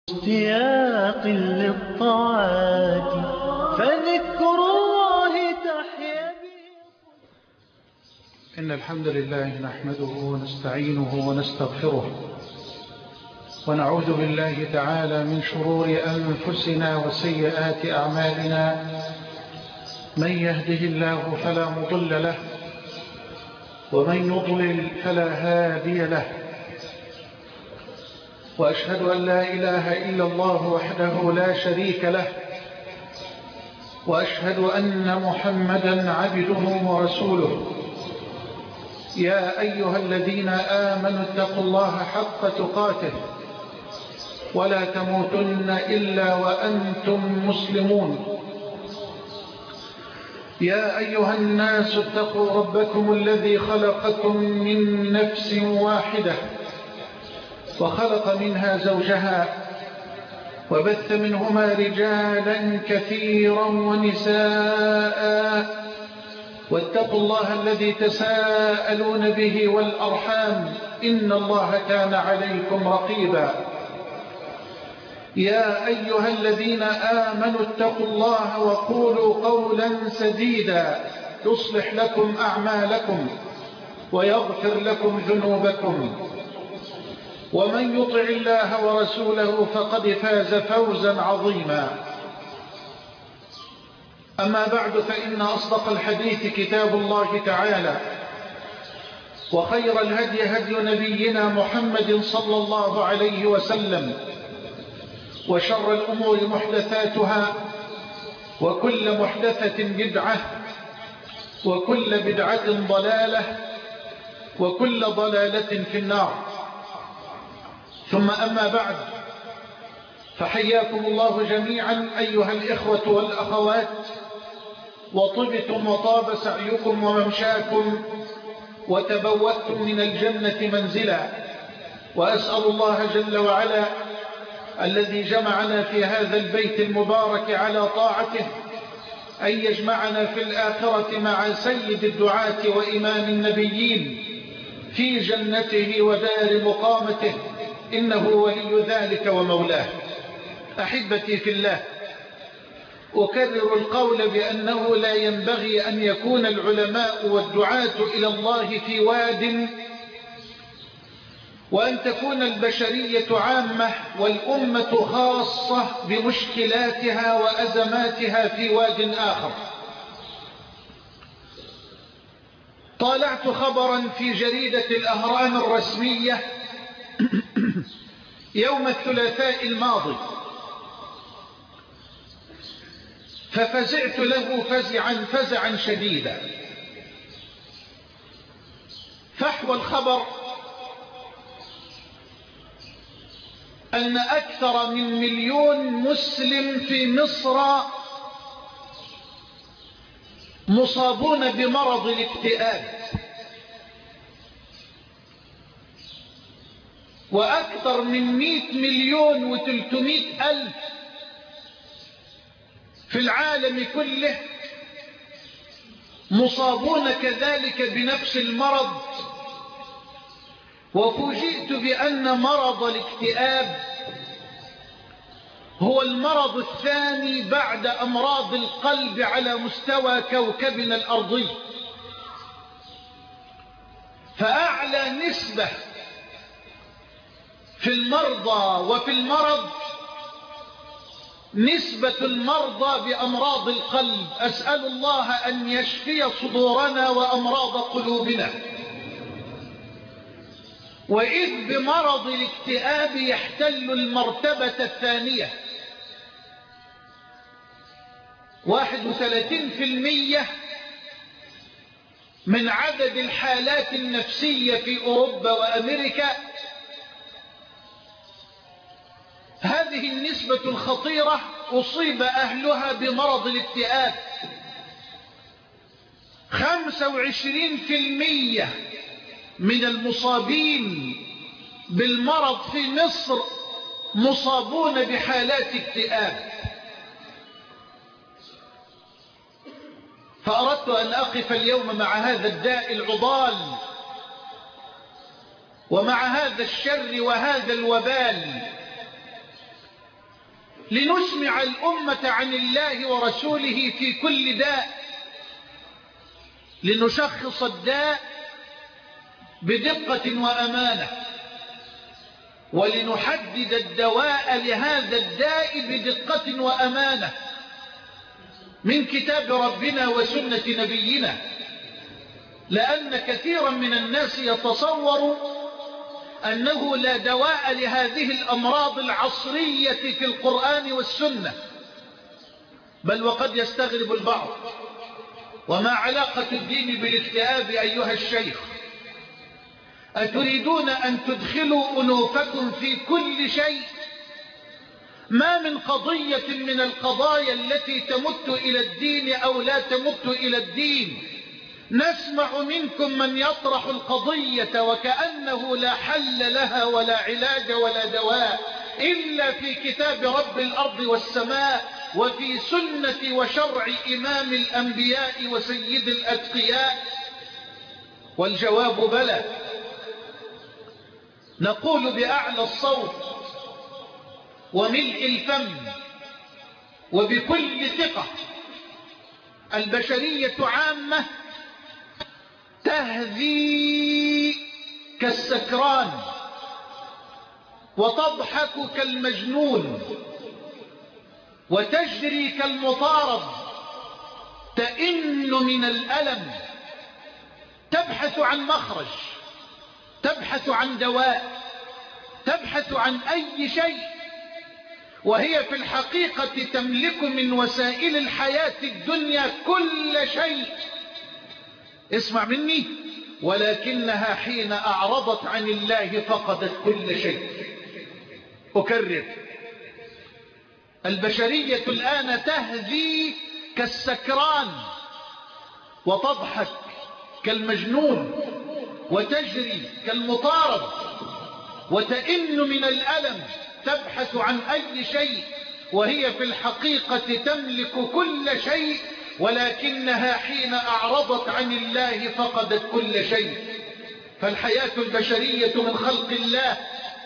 اشتياق للطاعات فذكر الله تحيا به. إن الحمد لله نحمده ونستعينه ونستغفره ونعوذ بالله تعالى من شرور أنفسنا وسيئات أعمالنا. من يهده الله فلا مضل له ومن يضلل فلا هادي له، وأشهد أن لا إله إلا الله وحده لا شريك له، وأشهد أن محمدا عبده ورسوله. يا أيها الذين آمنوا اتقوا الله حق تقاته ولا تموتن إلا وأنتم مسلمون. يا أيها الناس اتقوا ربكم الذي خلقكم من نفس واحدة وخلق منها زوجها وبث منهما رجالا كثيرا ونساء، واتقوا الله الذي تساءلون به والأرحام إن الله كان عليكم رقيبا. يا أيها الذين آمنوا اتقوا الله وقولوا قولا سديدا يصلح لكم أعمالكم ويغفر لكم ذنوبكم، ومن يطع الله ورسوله فقد فاز فوزا عظيما. أما بعد، فإن أصدق الحديث كتاب الله تعالى، وخير الهدي هدي نبينا محمد صلى الله عليه وسلم، وشر الأمور محدثاتها، وكل محدثة بدعة، وكل بدعة ضلالة، وكل ضلالة في النار. ثم أما بعد، فحياكم الله جميعا أيها الإخوة والأخوات، وطبتم وطاب سعيكم وممشاكم وتبوأتم من الجنة منزلا. وأسأل الله جل وعلا الذي جمعنا في هذا البيت المبارك على طاعته أن يجمعنا في الآخرة مع سيد الدعاة وإمام النبيين في جنته ودار مقامته، إنه ولي ذلك ومولاه. أحبتي في الله، أكرر القول بأنه لا ينبغي أن يكون العلماء والدعاة إلى الله في واد، وأن تكون البشرية عامة والأمة خاصة بمشكلاتها وأزماتها في واد آخر. طالعت خبرا في جريدة الأهرام الرسمية يوم الثلاثاء الماضي، ففزعت له فزعا شديدا. فحوى الخبر أن أكثر من 1,000,000 مسلم في مصر مصابون بمرض الاكتئاب، وأكثر من 100,000,000 في العالم كله مصابون كذلك بنفس المرض. وفوجئت بأن مرض الاكتئاب هو المرض الثاني بعد أمراض القلب على مستوى كوكبنا الأرضي، فأعلى نسبة في المرضى وفي المرض نسبة المرضى بأمراض القلب. أسأل الله أن يشفي صدورنا وأمراض قلوبنا. وإذ بمرض الاكتئاب يحتل المرتبة الثانية، 31% من عدد الحالات النفسية في أوروبا وأمريكا. هذه النسبة الخطيرة أصيب أهلها بمرض الاكتئاب. 25% من المصابين بالمرض في مصر مصابون بحالات اكتئاب. فأردت أن أقف اليوم مع هذا الداء العضال ومع هذا الشر وهذا الوبال لنسمع الأمة عن الله ورسوله في كل داء، لنشخص الداء بدقة وأمانة، ولنحدد الدواء لهذا الداء بدقة وأمانة من كتاب ربنا وسنة نبينا. لأن كثيرا من الناس يتصور أنه لا دواء لهذه الأمراض العصرية في القرآن والسنة، بل وقد يستغرب البعض: وما علاقة الدين بالاكتئاب أيها الشيخ؟ أتريدون أن تدخلوا أنوفكم في كل شيء؟ ما من قضية من القضايا التي تمت إلى الدين أو لا تمت إلى الدين نسمع منكم من يطرح القضية وكأنه لا حل لها ولا علاج ولا دواء إلا في كتاب رب الأرض والسماء وفي سنة وشرع إمام الأنبياء وسيد الأتقياء. والجواب بلى. نقول بأعلى الصوت وملء الفم وبكل ثقة: البشرية عامة تهذي كالسكران وتضحك كالمجنون وتجري كالمطارد، تئن من الألم، تبحث عن مخرج، تبحث عن دواء، تبحث عن أي شيء، وهي في الحقيقة تملك من وسائل الحياة الدنيا كل شيء. اسمع مني: ولكنها حين أعرضت عن الله فقدت كل شيء. أكرر: البشرية الآن تهذي كالسكران وتضحك كالمجنون وتجري كالمطارد وتئن من الألم، تبحث عن أي شيء، وهي في الحقيقة تملك كل شيء، ولكنها حين أعرضت عن الله فقدت كل شيء. فالحياة البشرية من خلق الله،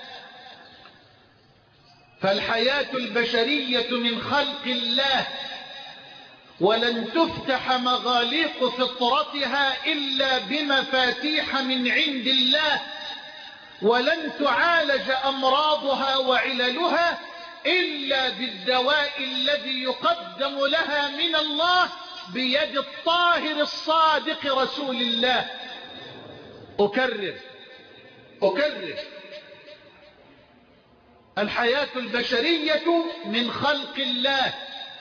فالحياة البشرية من خلق الله، ولن تفتح مغاليق فطرتها إلا بمفاتيح من عند الله، ولن تعالج أمراضها وعللها إلا بالدواء الذي يقدم لها من الله بيد الطاهر الصادق رسول الله. أكرر: الحياة البشرية من خلق الله،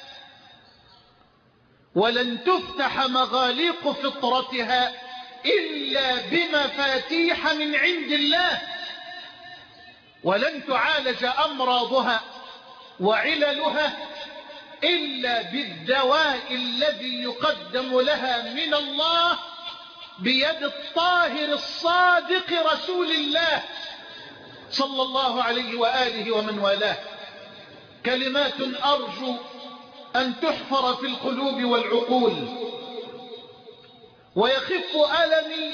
ولن تفتح مغاليق فطرتها إلا بمفاتيح من عند الله، ولن تعالج أمراضها وعللها إلا بالدواء الذي يقدم لها من الله بيد الطاهر الصادق رسول الله صلى الله عليه وآله ومن والاه. كلمات أرجو أن تحفر في القلوب والعقول، ويخف ألمي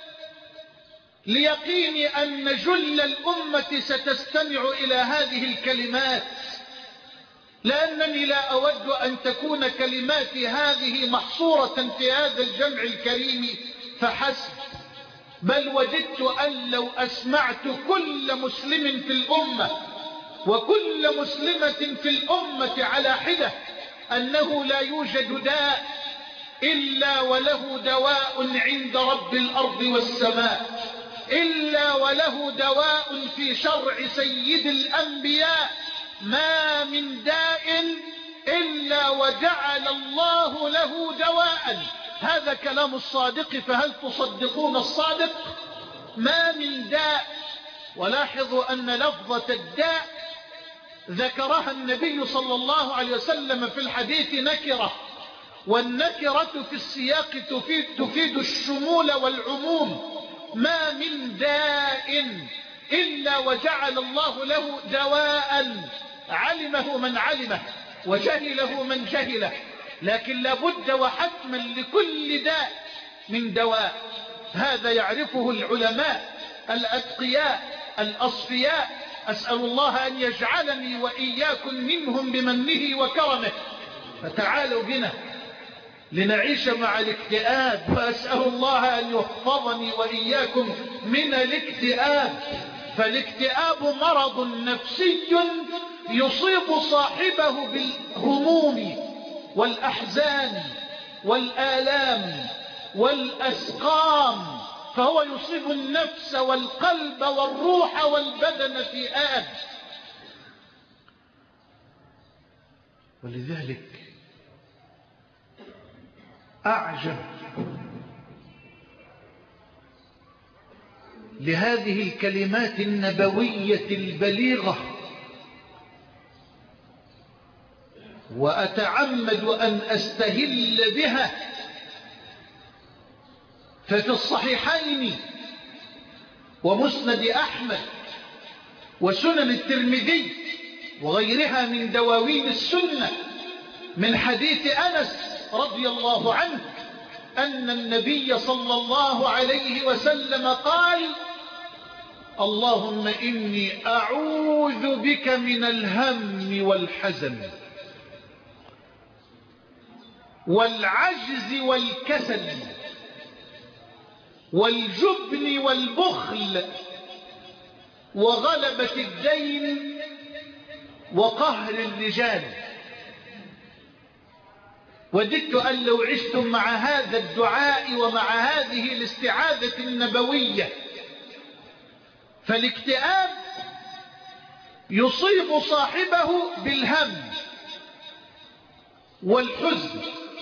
ليقيني أن جل الأمة ستستمع إلى هذه الكلمات، لأنني لا أود أن تكون كلماتي هذه محصورة في هذا الجمع الكريم فحسب، بل وددت أن لو أسمعت كل مسلم في الأمة وكل مسلمة في الأمة على حدة أنه لا يوجد داء إلا وله دواء عند رب الأرض والسماء، إلا وله دواء في شرع سيد الأنبياء، ما من داء إلا وجعل الله له دواء. هذا كلام الصادق، فهل تصدقون الصادق؟ ما من داء. ولاحظوا أن لفظة الداء ذكرها النبي صلى الله عليه وسلم في الحديث نكرة، والنكرة في السياق تفيد الشمول والعموم. ما من داء إلا وجعل الله له دواء، علمه من علمه وجهله من جهله، لكن لابد وحتما لكل داء من دواء. هذا يعرفه العلماء الأتقياء الأصفياء أسأل الله أن يجعلني وإياكم منهم بمنه وكرمه. فتعالوا بنا لنعيش مع الاكتئاب، فأسأل الله أن يحفظني وإياكم من الاكتئاب. فالاكتئاب مرض نفسي يصيب صاحبه بالهموم والأحزان والآلام والأسقام، فهو يصيب النفس والقلب والروح والبدن في آن. ولذلك أعجب لهذه الكلمات النبوية البليغة، وأتعمد أن أستهل بها. ففي الصحيحين ومسند أحمد وسنن الترمذي وغيرها من دواوين السنة من حديث أنس رضي الله عنه أن النبي صلى الله عليه وسلم قال: اللهم إني أعوذ بك من الهم والحزن والعجز والكسل والجبن والبخل وغلبة الدين وقهر الرجال. وددت أن لو عشتم مع هذا الدعاء ومع هذه الاستعاذة النبوية. فالاكتئاب يصيب صاحبه بالهم والحزن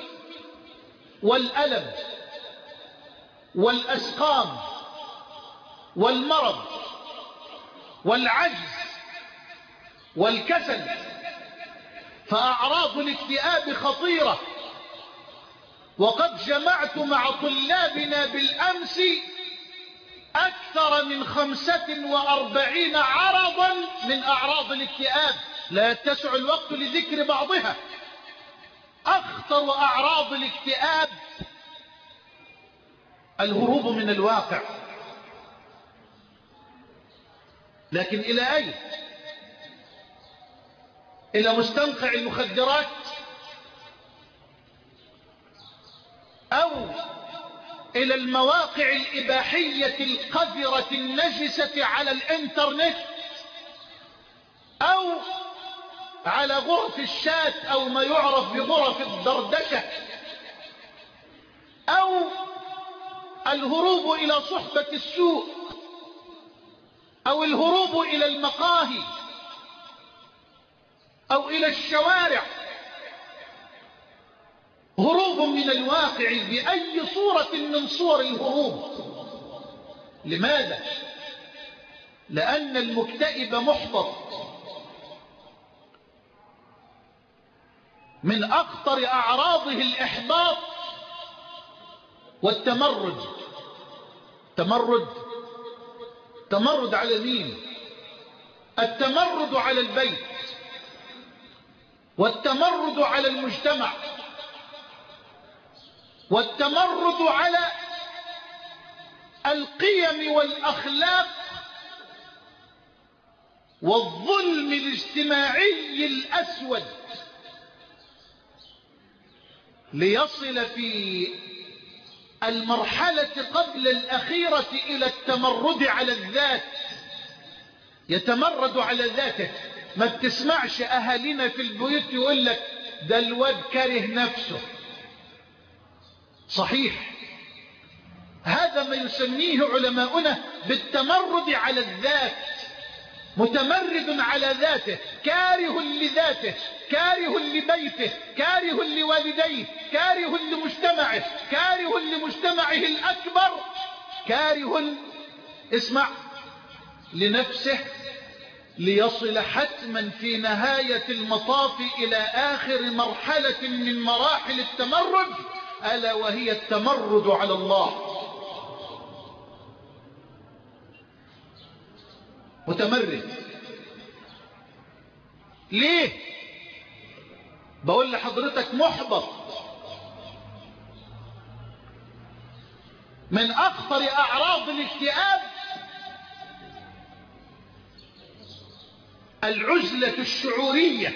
والألم والأسقام والمرض والعجز والكسل. فأعراض الاكتئاب خطيرة، وقد جمعت مع طلابنا بالأمس أكثر من 45 عرضا من أعراض الاكتئاب، لا يتسع الوقت لذكر بعضها. أخطر أعراض الاكتئاب الهروب من الواقع. لكن إلى أين؟ إلى مستنقع المخدرات، أو إلى المواقع الإباحية القذرة النجسة على الإنترنت، أو على غرف الشات أو ما يعرف بغرف الدردشة، أو الهروب إلى صحبة السوء، أو الهروب إلى المقاهي، أو إلى الشوارع. هروب من الواقع بأي صورة من صور الهروب. لماذا؟ لأن المكتئب محبط. من أخطر أعراضه الإحباط والتمرد. تمرد على مين؟ التمرد على البيت، والتمرد على المجتمع، والتمرد على القيم والأخلاق، والظلم الاجتماعي الأسود، ليصل في المرحلة قبل الأخيرة إلى التمرد على الذات. يتمرد على ذاته. ما بتسمعش أهالينا في البيوت يقول لك ده الواد كاره نفسه. صحيح، هذا ما يسميه علماؤنا بالتمرد على الذات. متمرد على ذاته، كاره لذاته، كاره لبيته، كاره لوالديه، كاره لمجتمعه، كاره لمجتمعه الأكبر، كاره اسمع لنفسه، ليصل حتما في نهاية المطاف إلى آخر مرحلة من مراحل التمرد، ألا وهي التمرد على الله. متمرد. ليه؟ بقول لحضرتك محبط. من أخطر أعراض الاكتئاب العزلة الشعورية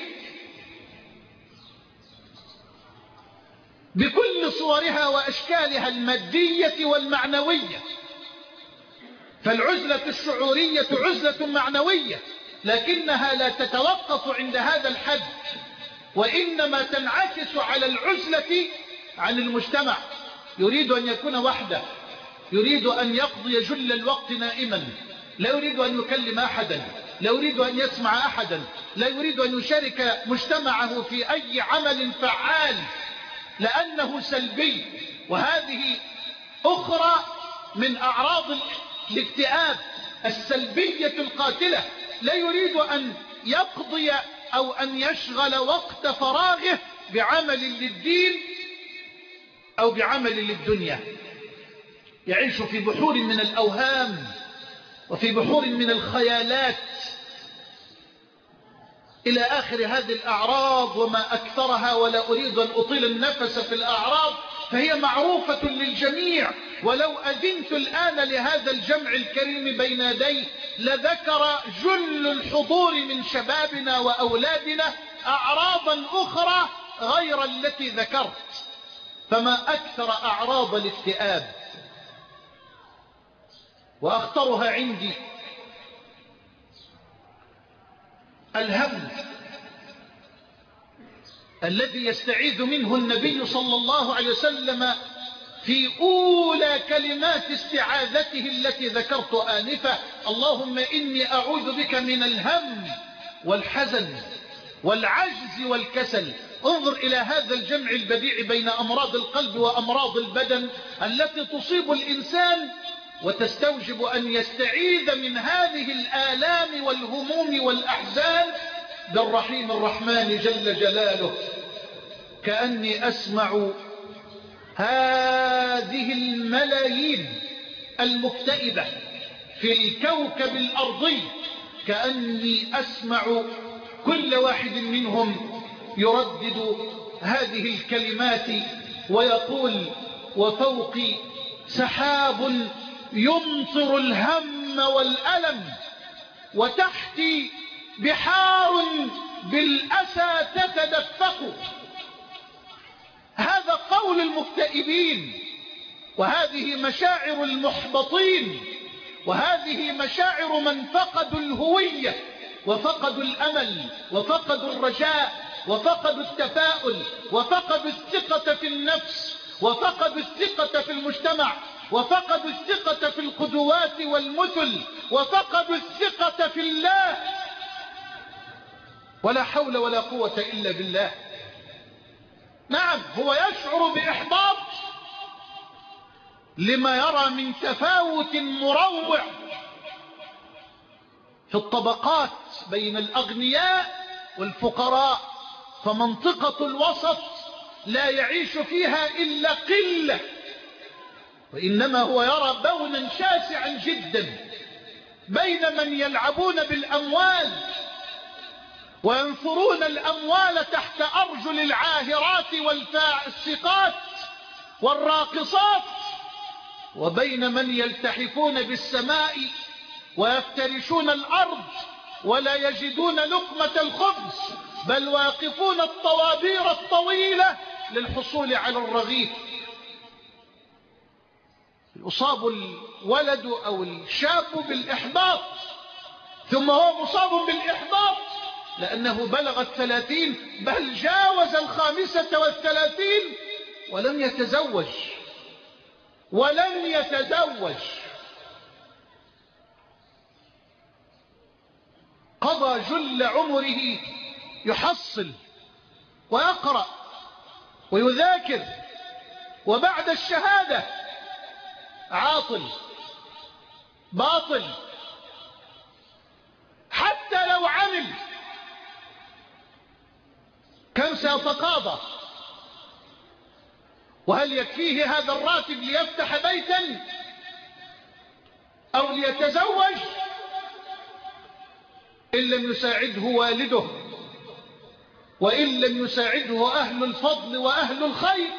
بكل صورها وأشكالها المادية والمعنوية. فالعزلة الشعورية عزلة معنوية، لكنها لا تتوقف عند هذا الحد، وإنما تنعكس على العزلة عن المجتمع. يريد أن يكون وحده، يريد أن يقضي جل الوقت نائما، لا يريد أن يكلم أحدا، لا يريد أن يسمع أحدا، لا يريد أن يشارك مجتمعه في أي عمل فعال لأنه سلبي. وهذه أخرى من أعراض الاكتئاب السلبية القاتلة. لا يريد أن يقضي أو أن يشغل وقت فراغه بعمل للدين أو بعمل للدنيا. يعيش في بحور من الأوهام وفي بحور من الخيالات إلى آخر هذه الأعراض، وما أكثرها، ولا أريد أن أطيل النفس في الأعراض، فهي معروفة للجميع. ولو أذنت الآن لهذا الجمع الكريم بين يدي لذكر جل الحضور من شبابنا وأولادنا أعراضا أخرى غير التي ذكرت. فما أكثر أعراض الاكتئاب، وأخطرها عندي الهم الذي يستعيذ منه النبي صلى الله عليه وسلم في أولى كلمات استعاذته التي ذكرت آنفة: اللهم إني أعوذ بك من الهم والحزن والعجز والكسل. انظر إلى هذا الجمع البديع بين أمراض القلب وأمراض البدن التي تصيب الإنسان، وتستوجب أن يستعيذ من هذه الآلام والهموم والأحزان بالرحيم الرحمن جل جلاله. كأني أسمع هذه الملايين المكتئبة في الكوكب الأرضي، كأني أسمع كل واحد منهم يردد هذه الكلمات ويقول: وفوقي سحاب يمطر الهم والألم، وتحتي بحار بالأسى تتدفق. هذا قول المكتئبين، وهذه مشاعر المحبطين، وهذه مشاعر من فقدوا الهوية وفقدوا الأمل وفقدوا الرجاء وفقدوا التفاؤل وفقدوا الثقة في النفس وفقدوا الثقة في المجتمع وفقدوا الثقة في القدوات والمثل وفقدوا الثقة في الله. ولا حول ولا قوة إلا بالله. نعم، هو يشعر بإحباط لما يرى من تفاوت مروع في الطبقات بين الأغنياء والفقراء، فمنطقة الوسط لا يعيش فيها إلا قلة، وإنما هو يرى بونا شاسعا جدا بين من يلعبون بالأموال وينثرون الأموال تحت أرجل العاهرات والفاسقات والراقصات، وبين من يلتحفون بالسماء ويفترشون الأرض ولا يجدون لقمة الخبز، بل واقفون الطوابير الطويلة للحصول على الرغيف. يصاب الولد أو الشاب بالإحباط، ثم هو مصاب بالإحباط لأنه بلغ 30 بل جاوز 35 ولم يتزوج قضى جل عمره يحصل ويقرأ ويذاكر، وبعد الشهادة عاطل باطل. حتى لو عمل كم سيتقاضى؟ وهل يكفيه هذا الراتب ليفتح بيتا أو ليتزوج؟ إن لم يساعده والده، وإن لم يساعده أهل الفضل وأهل الخير،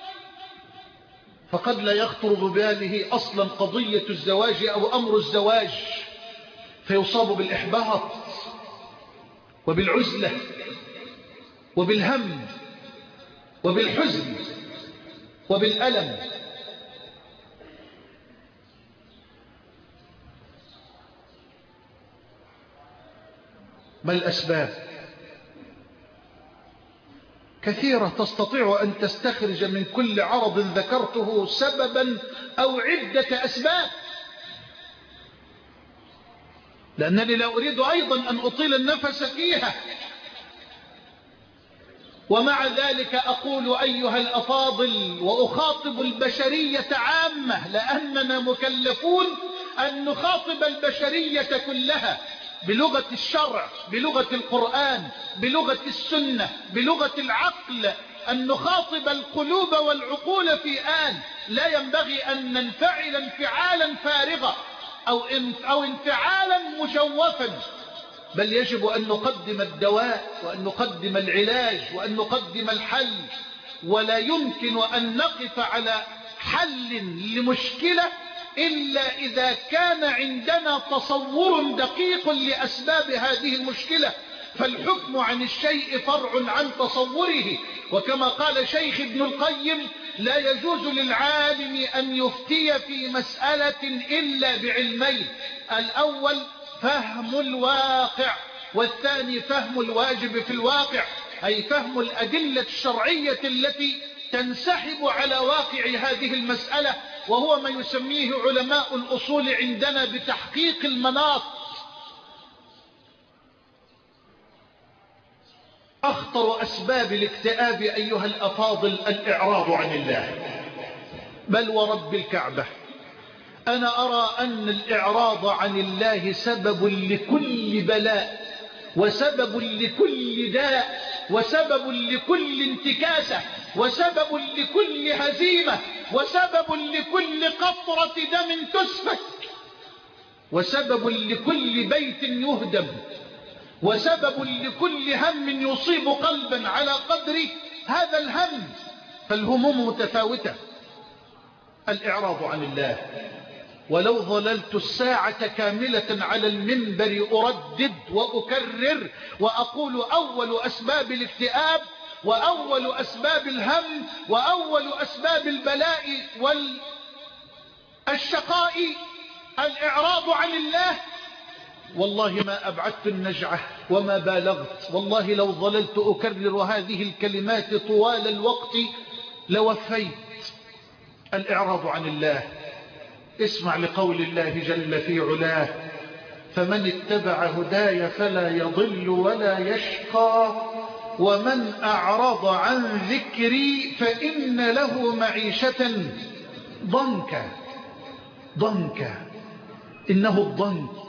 فقد لا يخطر بباله أصلا قضية الزواج أو أمر الزواج، فيصاب بالإحباط وبالعزلة وبالهم وبالحزن وبالألم. ما الأسباب؟ كثيرة، تستطيع أن تستخرج من كل عرض ذكرته سببا أو عدة أسباب، لأنني لا أريد أيضا أن أطيل النفس فيها. ومع ذلك أقول أيها الأفاضل، وأخاطب البشرية عامة، لأننا مكلفون أن نخاطب البشرية كلها بلغة الشرع، بلغة القرآن، بلغة السنة، بلغة العقل، أن نخاطب القلوب والعقول في آن. لا ينبغي أن ننفعل انفعالا فارغا أو انفعالا مجوفا، بل يجب أن نقدم الدواء وأن نقدم العلاج وأن نقدم الحل. ولا يمكن أن نقف على حل لمشكلة إلا إذا كان عندنا تصور دقيق لأسباب هذه المشكلة، فالحكم عن الشيء فرع عن تصوره. وكما قال شيخ ابن القيم: لا يجوز للعالم أن يفتي في مسألة إلا بعلمين: الأول فهم الواقع، والثاني فهم الواجب في الواقع، أي فهم الأدلة الشرعية التي تنسحب على واقع هذه المسألة، وهو ما يسميه علماء الأصول عندنا بتحقيق المناط. أخطر أسباب الاكتئاب أيها الأفاضل الإعراض عن الله، بل ورب الكعبة أنا أرى أن الإعراض عن الله سبب لكل بلاء، وسبب لكل داء، وسبب لكل انتكاسة، وسبب لكل هزيمة، وسبب لكل قطرة دم تسفك، وسبب لكل بيت يهدم، وسبب لكل هم يصيب قلبا على قدر هذا الهم. فالهموم متفاوتة. الإعراض عن الله، ولو ظللت الساعة كاملة على المنبر أردد وأكرر وأقول: أول أسباب الاكتئاب، وأول أسباب الهم، وأول أسباب البلاء والشقاء الإعراض عن الله. والله ما أبعدت النجعة وما بالغت، والله لو ظللت أكرر هذه الكلمات طوال الوقت لوفيت. الإعراض عن الله. اسمع لقول الله جل في علاه: فمن اتبع هداي فلا يضل ولا يشقى ومن أعرض عن ذكري فإن له معيشة ضنكا. ضنكا، إنه الضنك.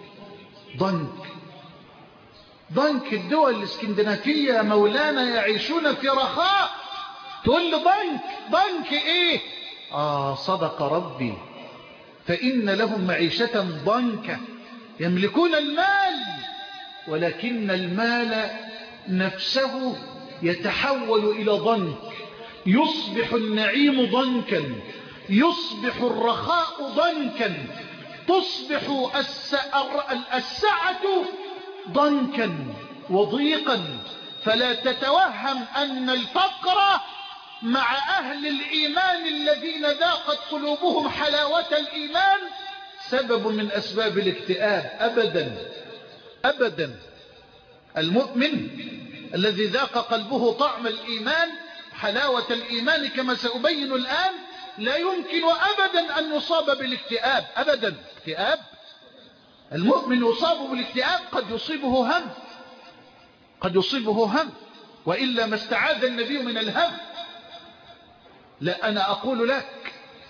ضنك الدول الاسكندنافية مولانا يعيشون في رخاء، تقول لي ضنك إيه؟ صدق ربي، فإن لهم معيشة ضنكا، يملكون المال، ولكن المال نفسه يتحول إلى ضنك. يصبح النعيم ضنكا، يصبح الرخاء ضنكا، تصبح السعة ضنكا وضيقا. فلا تتوهم أن الفقر مع أهل الإيمان الذين ذاقت قلوبهم حلاوة الإيمان سبب من أسباب الاكتئاب، أبدا أبدا. المؤمن الذي ذاق قلبه طعم الإيمان، حلاوة الإيمان كما سأبين الآن، لا يمكن أبدا أن يصاب بالاكتئاب أبدا. اكتئاب، المؤمن يصاب بالاكتئاب، قد يصيبه هم، قد يصيبه هم، وإلا ما استعاذ النبي من الهم. لا، أنا أقول لك: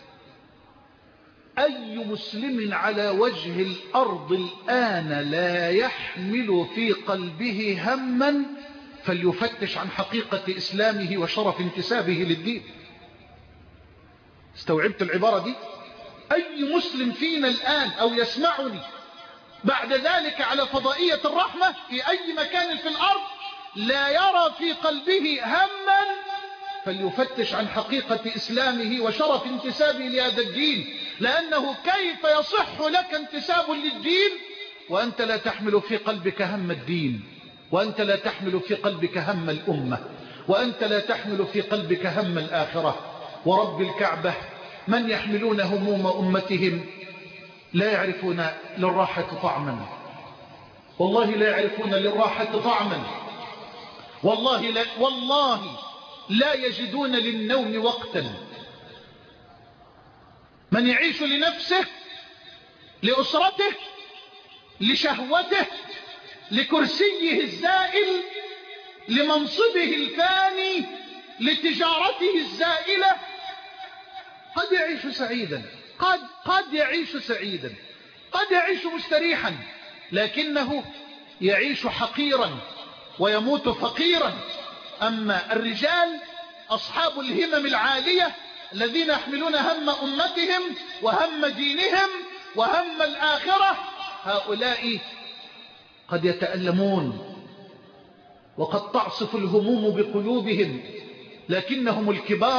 أي مسلم على وجه الأرض الآن لا يحمل في قلبه هما فليفتش عن حقيقة إسلامه وشرف انتسابه للدين. استوعبت العبارة دي؟ أي مسلم فينا الآن أو يسمعني بعد ذلك على فضائية الرحمة في أي مكان في الأرض لا يرى في قلبه هما فليفتش عن حقيقة إسلامه وشرف انتسابه لهذا الدين. لأنه كيف يصح لك انتساب للدين وأنت لا تحمل في قلبك هم الدين؟ وأنت لا تحمل في قلبك هم الأمة، وأنت لا تحمل في قلبك هم الآخرة. ورب الكعبة من يحملون هموم أمتهم لا يعرفون للراحة طعما، والله لا يعرفون للراحة طعما، والله لا يجدون للنوم وقتا. من يعيش لنفسه، لأسرته، لشهوته، لكرسيه الزائل، لمنصبه الفاني، لتجارته الزائلة، قد يعيش سعيدا، قد يعيش سعيدا، قد يعيش مستريحا، لكنه يعيش حقيرا ويموت فقيرا. أما الرجال أصحاب الهمم العالية الذين يحملون هم أمتهم وهم دينهم وهم الآخرة، هؤلاء قد يتألمون وقد تعصف الهموم بقلوبهم، لكنهم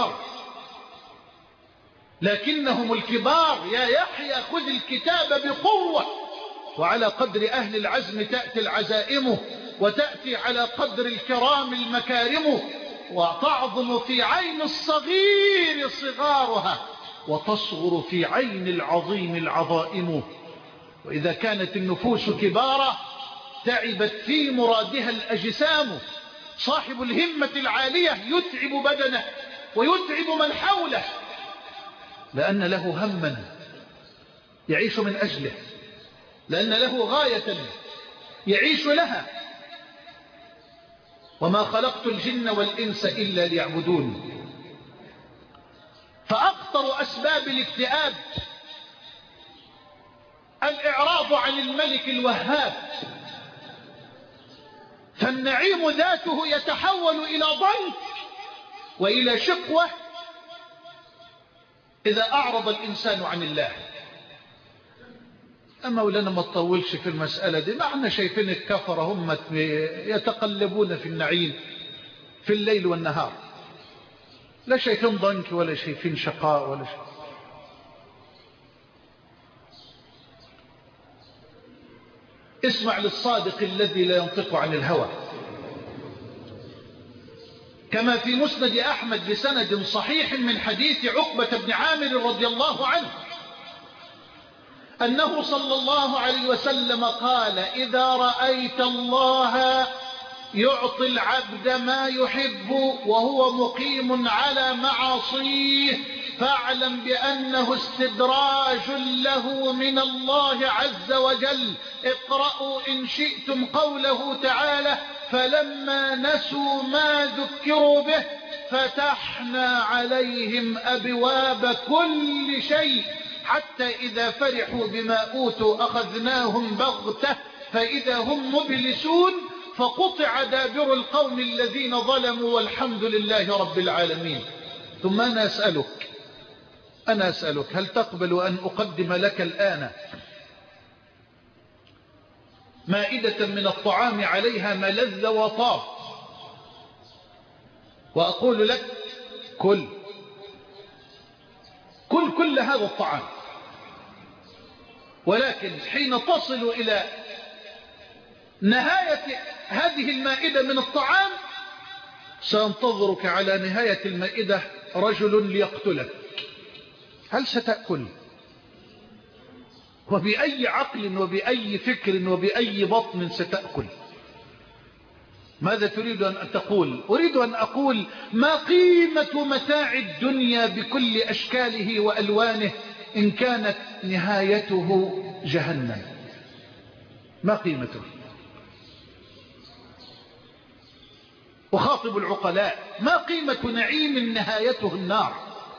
الكبار. يا يحيى خذ الكتاب بقوة، وعلى قدر أهل العزم تأتي العزائم، وتأتي على قدر الكرام المكارم، وتعظم في عين الصغير صغارها، وتصغر في عين العظيم العظائم. وإذا كانت النفوس كبارة تعبت في مرادها الأجسام. صاحب الهمة العالية يتعب بدنه ويتعب من حوله، لأن له هما يعيش من أجله، لأن له غاية يعيش لها. وما خلقت الجن والإنس إلا ليعبدون. فأخطر أسباب الاكتئاب الإعراض عن الملك الوهاب، فالنعيم ذاته يتحول إلى ضنك وإلى شقوة إذا أعرض الإنسان عن الله. أما ولنا ما تطولش في المسألة دي، معنا شايفين الكفر هم يتقلبون في النعيم في الليل والنهار، لا شايفين ضنك ولا شايفين شقاء ولا شيء. اسمع للصادق الذي لا ينطق عن الهوى، كما في مسند أحمد بسند صحيح من حديث عقبة بن عامر رضي الله عنه أنه صلى الله عليه وسلم قال: إذا رأيت الله يعطي العبد ما يحب وهو مقيم على معاصيه فاعلم بأنه استدراج له من الله عز وجل. اقرأوا إن شئتم قوله تعالى: فلما نسوا ما ذكروا به فتحنا عليهم أبواب كل شيء حتى إذا فرحوا بما أوتوا أخذناهم بغتة فإذا هم مبلسون فقطع دابر القوم الذين ظلموا والحمد لله رب العالمين. ثم أنا أسألك هل تقبل أن أقدم لك الآن مائدة من الطعام عليها ملذ وطاب وأقول لك كل هذا الطعام، ولكن حين تصل إلى نهاية هذه المائدة من الطعام سينتظرك على نهاية المائدة رجل ليقتلك، هل ستأكل؟ وبأي عقل وبأي فكر وبأي بطن ستأكل؟ ماذا تريد أن تقول؟ أريد أن أقول: ما قيمة متاع الدنيا بكل أشكاله وألوانه إن كانت نهايته جهنم؟ ما قيمته؟ أخاطب العقلاء: ما قيمة نعيم نهايته النار؟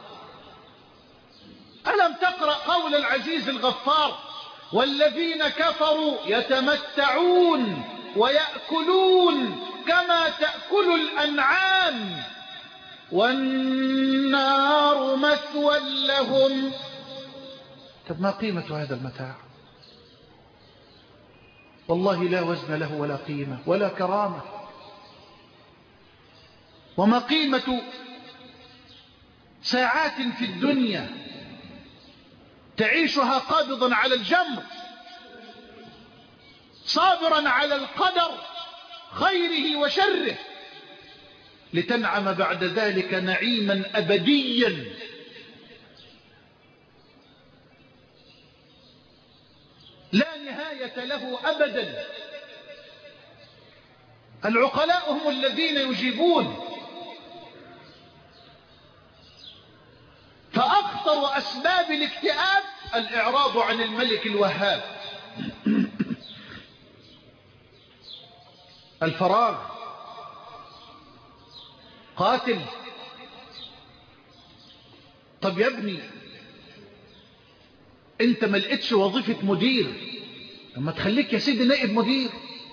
ألم تقرأ قول العزيز الغفار: والذين كفروا يتمتعون ويأكلون كما تأكل الأنعام والنار مثوى لهم. طب ما قيمة هذا المتاع؟ والله لا وزن له ولا قيمة ولا كرامة. وما قيمة ساعات في الدنيا تعيشها قابضا على الجمر صابرا على القدر خيره وشره، لتنعم بعد ذلك نعيما أبديا. لا نهاية له أبدا. العقلاء هم الذين يجيبون. فأخطر أسباب الاكتئاب الإعراض عن الملك الوهاب. الفراغ قاتل. طب يا ابني انت ما لقيتش وظيفة مدير، لما تخليك يا سيدي نائب مدير.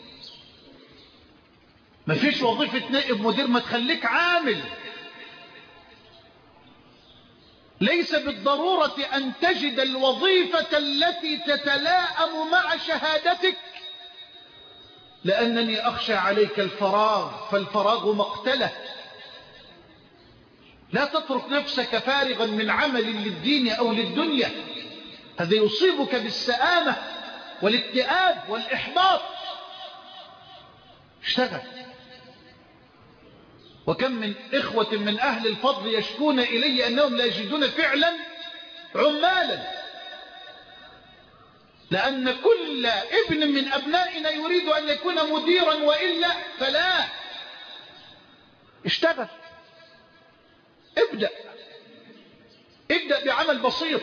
ما فيش وظيفة نائب مدير، ما تخليك عامل. ليس بالضرورة أن تجد الوظيفة التي تتلائم مع شهادتك، لأنني أخشى عليك الفراغ، فالفراغ مقتله. لا تترك نفسك فارغا من عمل للدين أو للدنيا، هذا يصيبك بالسآمة والاكتئاب والإحباط. اشتغل. وكم من إخوة من أهل الفضل يشكون إلي أنهم لا يجدون فعلا عمالا، لأن كل ابن من أبنائنا يريد أن يكون مديرا، وإلا فلا. اشتغل. ابدأ بعمل بسيط،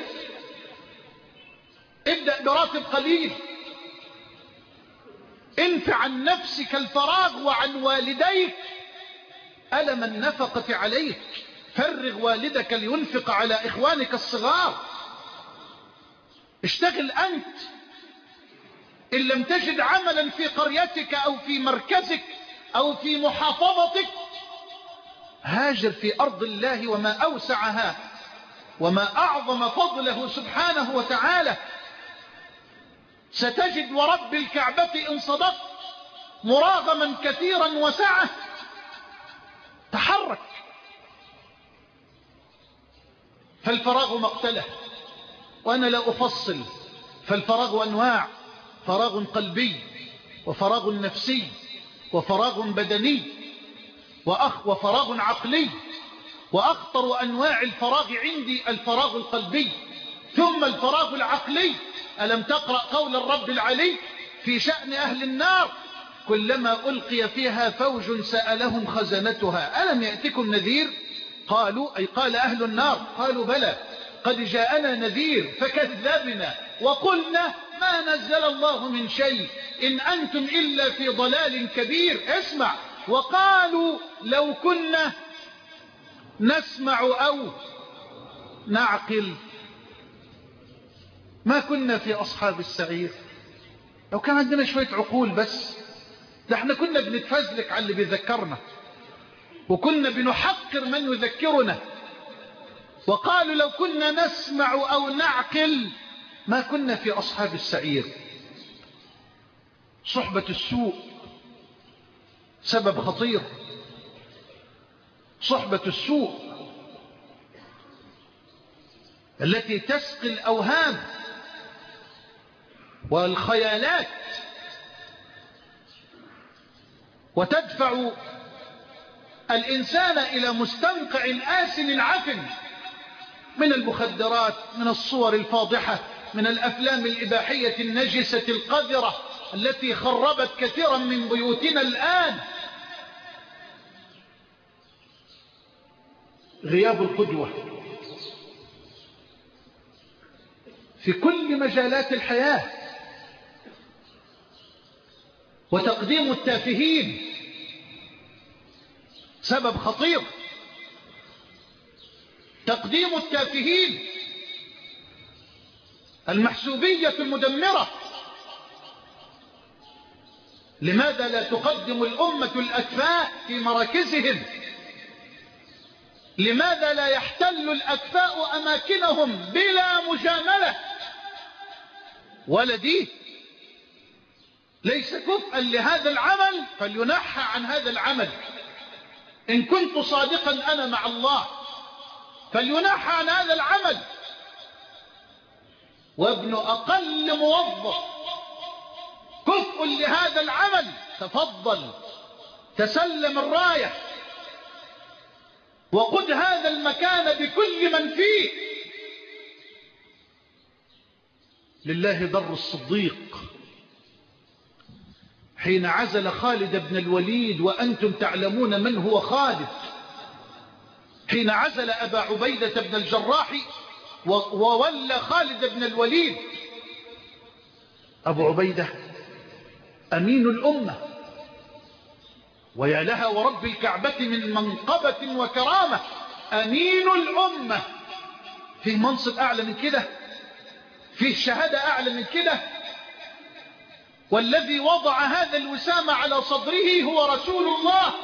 ابدأ براتب قليل. انفع عن نفسك الفراغ وعن والديك ألم النفقة عليك. فرغ والدك لينفق على إخوانك الصغار. اشتغل أنت. إن لم تجد عملا في قريتك أو في مركزك أو في محافظتك، هاجر في أرض الله وما أوسعها وما أعظم فضله سبحانه وتعالى. ستجد ورب الكعبة إن صدقت مراغما كثيرا وسعة. تحرك. فالفراغ مقتله، وأنا لا أفصل. فالفراغ أنواع: فراغ قلبي، وفراغ نفسي، وفراغ بدني، وفراغ عقلي. وأخطر أنواع الفراغ عندي الفراغ القلبي، ثم الفراغ العقلي. ألم تقرأ قول الرب العلي في شأن أهل النار: كلما ألقي فيها فوج سألهم خزنتها ألم يأتكم نذير؟ قالوا، أي قال أهل النار، قالوا بلى قد جاءنا نذير فكذبنا وقلنا ما نزل الله من شيء إن أنتم إلا في ضلال كبير. اسمع: وقالوا لو كنا نسمع أو نعقل ما كنا في أصحاب السعير. لو كان عندنا شوية عقول بس، ده احنا كنا بنتفزلك على اللي بيذكرنا، وكنا بنحقر من يذكرنا. وقالوا لو كنا نسمع أو نعقل ما كنا في أصحاب السعير. صحبة السوء سبب خطير. صحبة السوء التي تسقي الأوهام والخيالات وتدفع الإنسان إلى مستنقع آسن عفن من المخدرات، من الصور الفاضحة، من الأفلام الإباحية النجسة القذرة التي خربت كثيرا من بيوتنا الآن. غياب القدوة في كل مجالات الحياة، وتقديم التافهين سبب خطير. تقديم التافهين، المحسوبية المدمرة. لماذا لا تقدم الأمة الأكفاء في مراكزهم؟ لماذا لا يحتل الأكفاء أماكنهم بلا مجاملة؟ ولدي ليس كفءا لهذا العمل فلينحى عن هذا العمل. إن كنت صادقا أنا مع الله فلينحى عن هذا العمل. وابن أقل موظف كفء لهذا العمل تفضل تسلم الراية وقد هذا المكان بكل من فيه. لله در الصديق حين عزل خالد بن الوليد وأنتم تعلمون من هو خالد، حين عزل أبا عبيدة بن الجراح وولى خالد بن الوليد. أبو عبيدة أمين الأمة، ويا لها ورب الكعبة من منقبة وكرامة، أمين الأمة. فيه منصب أعلى من كده؟ فيه شهادة أعلى من كده؟ والذي وضع هذا الوسام على صدره هو رسول الله.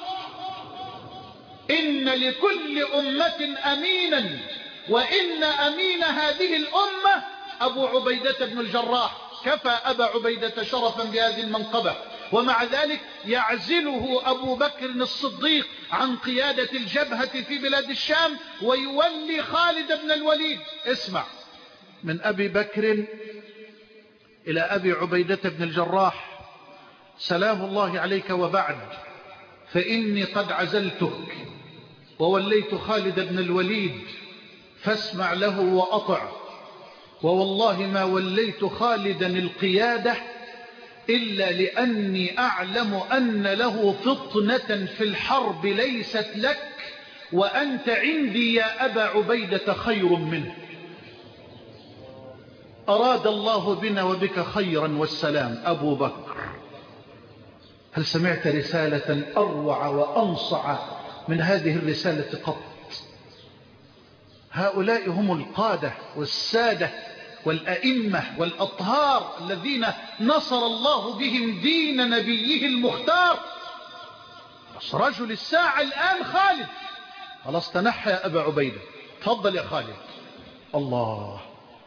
إن لكل أمة أمينا، وإن أمين هذه الأمة أبو عبيدة بن الجراح. كفى أبا عبيدة شرفا بهذه المنقبة، ومع ذلك يعزله أبو بكر الصديق عن قيادة الجبهة في بلاد الشام ويولي خالد بن الوليد. اسمع، من أبي بكر إلى أبي عبيدة بن الجراح سلام الله عليك، وبعد فإني قد عزلتك ووليت خالد بن الوليد، فاسمع له وأطع. ووالله ما وليت خالدا القيادة إلا لأني أعلم أن له فطنة في الحرب ليست لك، وأنت عندي يا أبا عبيدة خير منه. أراد الله بنا وبك خيرا والسلام. أبو بكر، هل سمعت رسالة أروع وأنصع من هذه الرسالة قط؟ هؤلاء هم القادة والسادة والأئمة والأطهار الذين نصر الله بهم دين نبيه المختار. رجل الساعة الآن خالد. خلاص تنحى يا أبا عبيدة، تفضل يا خالد. الله.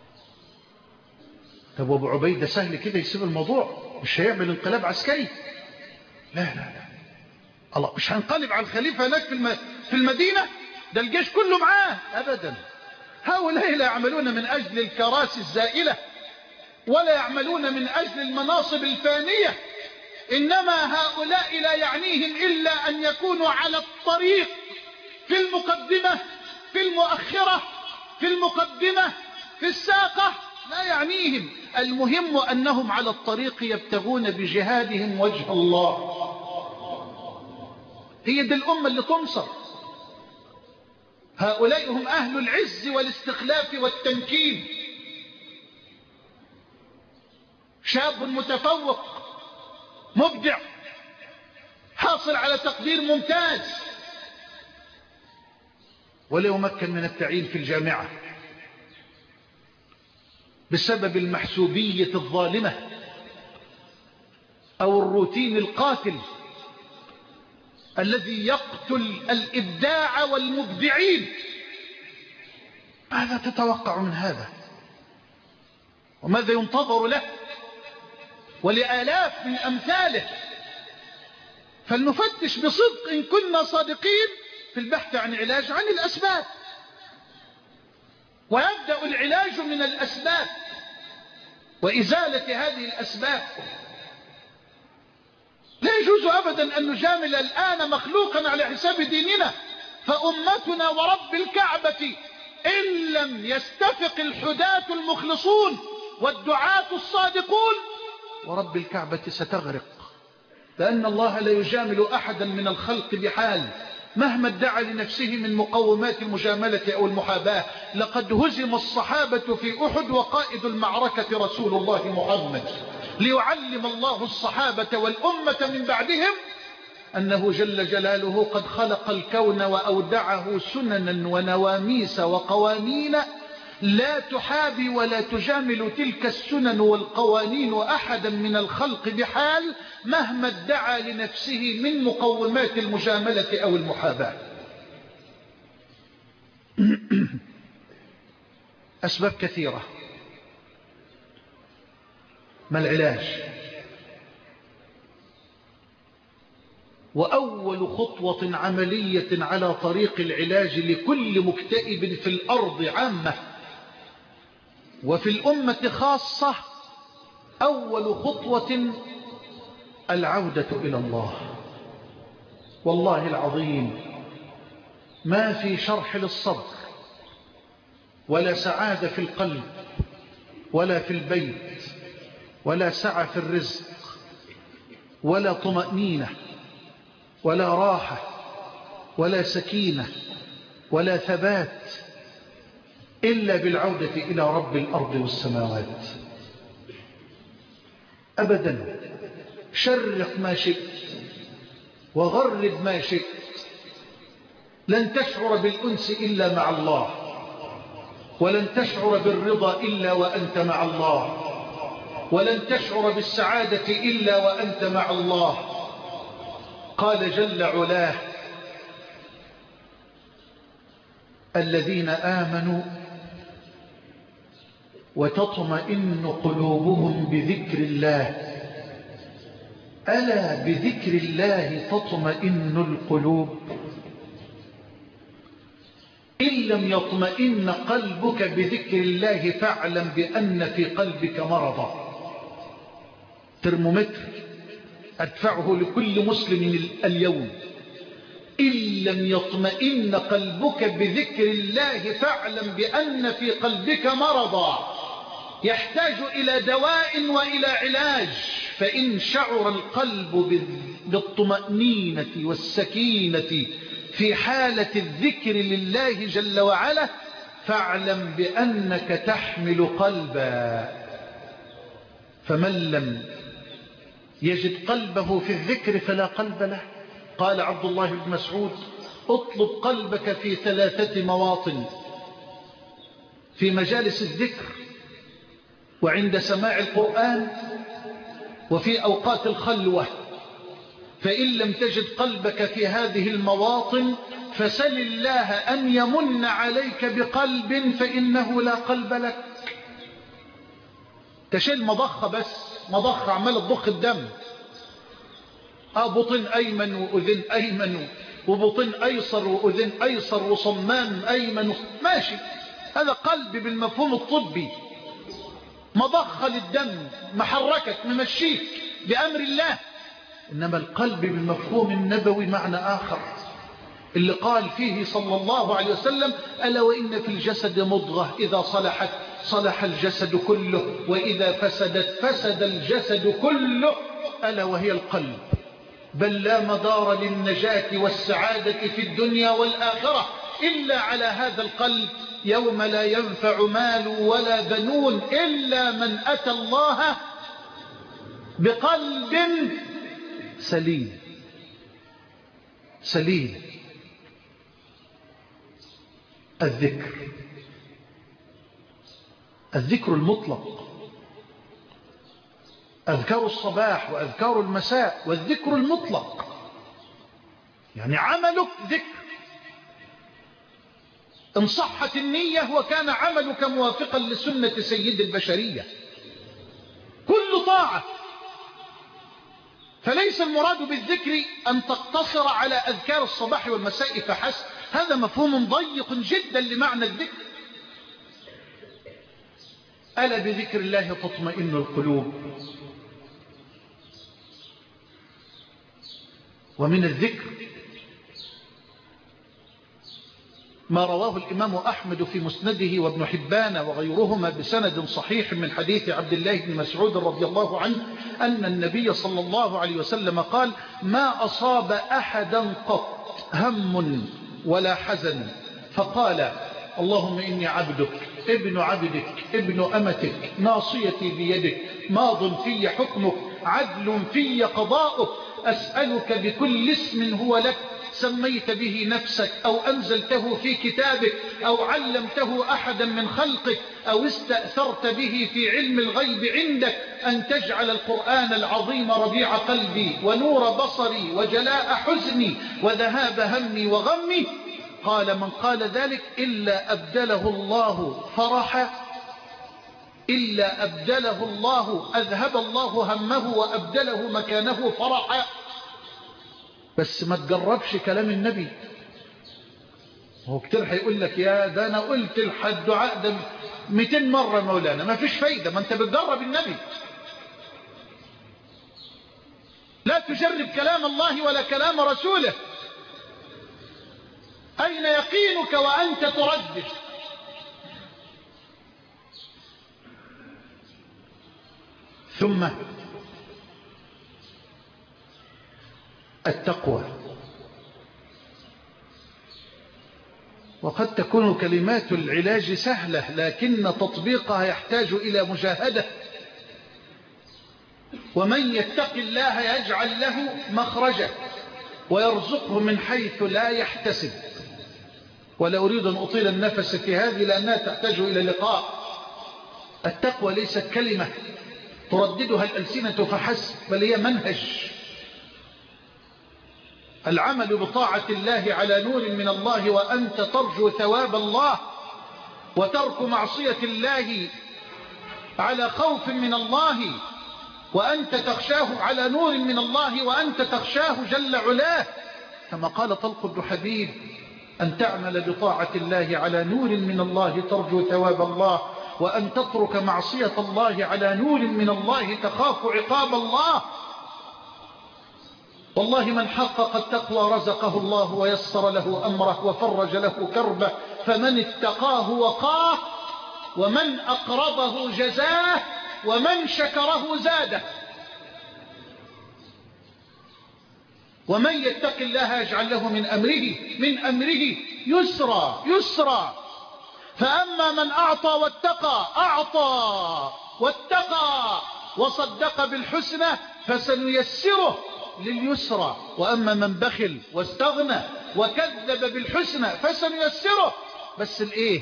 طب أبو عبيدة سهل كده يسيب الموضوع؟ مش هيعمل انقلاب عسكري؟ لا لا لا، الله مش هنقلب على الخليفة هناك في المدينة؟ ده الجيش كله معاه. أبدا. هؤلاء لا يعملون من أجل الكراسي الزائلة، ولا يعملون من أجل المناصب الفانية، إنما هؤلاء لا يعنيهم إلا أن يكونوا على الطريق، في المقدمة، في المؤخرة، في المقدمة، في الساقة، لا يعنيهم. المهم أنهم على الطريق يبتغون بجهادهم وجه الله. هي دي الأمة اللي تنصر. هؤلاء هم أهل العز والاستخلاف والتمكين. شاب متفوق مبدع حاصل على تقدير ممتاز، ولا يمكن من التعيين في الجامعة بسبب المحسوبية الظالمة أو الروتين القاتل الذي يقتل الإبداع والمبدعين. ماذا تتوقع من هذا؟ وماذا ينتظر له ولآلاف من أمثاله؟ فلنفتش بصدق إن كنا صادقين في البحث عن علاج، عن الأسباب، ويبدأ العلاج من الأسباب وإزالة هذه الأسباب. لا يجوز أبدا أن نجامل الآن مخلوقا على حساب ديننا. فأمتنا ورب الكعبة إن لم يستفق الحداة المخلصون والدعاة الصادقون ورب الكعبة ستغرق، لأن الله لا يجامل أحدا من الخلق بحال مهما ادعى لنفسه من مقومات المجاملة أو المحاباة. لقد هزم الصحابة في أحد وقائد المعركة رسول الله محمد، ليعلم الله الصحابة والأمة من بعدهم أنه جل جلاله قد خلق الكون وأودعه سننا ونواميس وقوانين لا تحابي ولا تجامل تلك السنن والقوانين أحدا من الخلق بحال مهما ادعى لنفسه من مقومات المجاملة أو المحاباة. أسباب كثيرة. ما العلاج؟ وأول خطوة عملية على طريق العلاج لكل مكتئب في الأرض عامة وفي الأمة خاصة، أول خطوة العودة إلى الله. والله العظيم ما في شرح للصبر ولا سعادة في القلب ولا في البيت ولا سعة في الرزق ولا طمأنينة ولا راحة ولا سكينة ولا ثبات إلا بالعودة إلى رب الأرض والسماوات. أبدا، شرق ما شئت وغرب ما شئت، لن تشعر بالأنس إلا مع الله، ولن تشعر بالرضا إلا وأنت مع الله، ولن تشعر بالسعادة إلا وأنت مع الله. قال جل علاه: الذين آمنوا وتطمئن قلوبهم بذكر الله، ألا بذكر الله تطمئن القلوب. إن لم يطمئن قلبك بذكر الله فاعلم بأن في قلبك مرضا. ترمومتر أدفعه لكل مسلم اليوم: إن لم يطمئن قلبك بذكر الله فاعلم بأن في قلبك مرضا، يحتاج إلى دواء وإلى علاج. فإن شعر القلب بالطمأنينة والسكينة في حالة الذكر لله جل وعلا فاعلم بأنك تحمل قلبا. فمن لم يجد قلبه في الذكر فلا قلب له. قال عبد الله بن مسعود: اطلب قلبك في 3 مواطن: في مجالس الذكر، وعند سماع القرآن، وفي أوقات الخلوة. فإن لم تجد قلبك في هذه المواطن فسل الله أن يمن عليك بقلب، فإنه لا قلب لك. تشيل مضخة، بس مضخة عمال تضخ الدم، بطن أيمن وأذن أيمن وبطن أيسر وأذن أيسر وصمام أيمن، ماشي، هذا قلب بالمفهوم الطبي، مضخة للدم، محركك ممشيك بأمر الله. إنما القلب بالمفهوم النبوي معنى آخر، اللي قال فيه صلى الله عليه وسلم: ألا وإن في الجسد مضغة إذا صلحت صلح الجسد كله، وإذا فسدت فسد الجسد كله، ألا وهي القلب. بل لا مدار للنجاة والسعادة في الدنيا والآخرة إلا على هذا القلب. يوم لا ينفع مال ولا بنون إلا من أتى الله بقلب سليم. سليم. الذكر المطلق، أذكار الصباح وأذكار المساء، والذكر المطلق يعني عملك ذكر. إن صحت النية وكان عملك موافقا لسنة سيد البشرية، كل طاعة. فليس المراد بالذكر أن تقتصر على أذكار الصباح والمساء فحسب، هذا مفهوم ضيق جدا لمعنى الذكر. ألا بذكر الله تطمئن القلوب. ومن الذكر ما رواه الإمام أحمد في مسنده وابن حبان وغيرهما بسند صحيح من حديث عبد الله بن مسعود رضي الله عنه أن النبي صلى الله عليه وسلم قال: ما أصاب أحدا قط هم ولا حزن فقال: اللهم إني عبدك ابن عبدك ابن أمتك ناصيتي بيدك ماض في حكمك عدل في قضاؤك أسألك بكل اسم هو لك سميت به نفسك أو أنزلته في كتابك أو علمته أحدا من خلقك أو استأثرت به في علم الغيب عندك أن تجعل القرآن العظيم ربيع قلبي ونور بصري وجلاء حزني وذهاب همي وغمي. قال: من قال ذلك إلا أبدله الله فرحا، إلا أبدله الله، أذهب الله همه وأبدله مكانه فرحا. بس ما تجربش كلام النبي. هو كتير هيقول لك: يا ده أنا قلت الدعاء ده 200 مرة مولانا، ما فيش فايدة. ما أنت بتجرب النبي. لا تجرب كلام الله ولا كلام رسوله. أين يقينك وأنت تردد؟ ثم التقوى. وقد تكون كلمات العلاج سهلة، لكن تطبيقها يحتاج إلى مجاهدة. ومن يتق الله يجعل له مخرجا ويرزقه من حيث لا يحتسب. ولا أريد أن أطيل النفس في هذه لأنها تحتاج إلى لقاء. التقوى ليست كلمة ترددها الألسنة فحسب، بل هي منهج. العمل بطاعة الله على نور من الله وأنت ترجو ثواب الله، وترك معصية الله على خوف من الله وأنت تخشاه، على نور من الله وأنت تخشاه جل علاه. كما قال طلق بن حبيب: أن تعمل بطاعة الله على نور من الله ترجو ثواب الله، وأن تترك معصية الله على نور من الله تخاف عقاب الله. والله من حقق التقوى رزقه الله ويسر له أمره وفرج له كربه، فمن اتقاه وقاه، ومن أقرضه جزاه، ومن شكره زاده. ومن يتق الله يجعل له من أمره يسرا. فأما من أعطى واتقى وصدق بالحسنى فسنيسره لليسرى. وأما من بخل واستغنى وكذب بالحسنى فسنيسره بس الإيه؟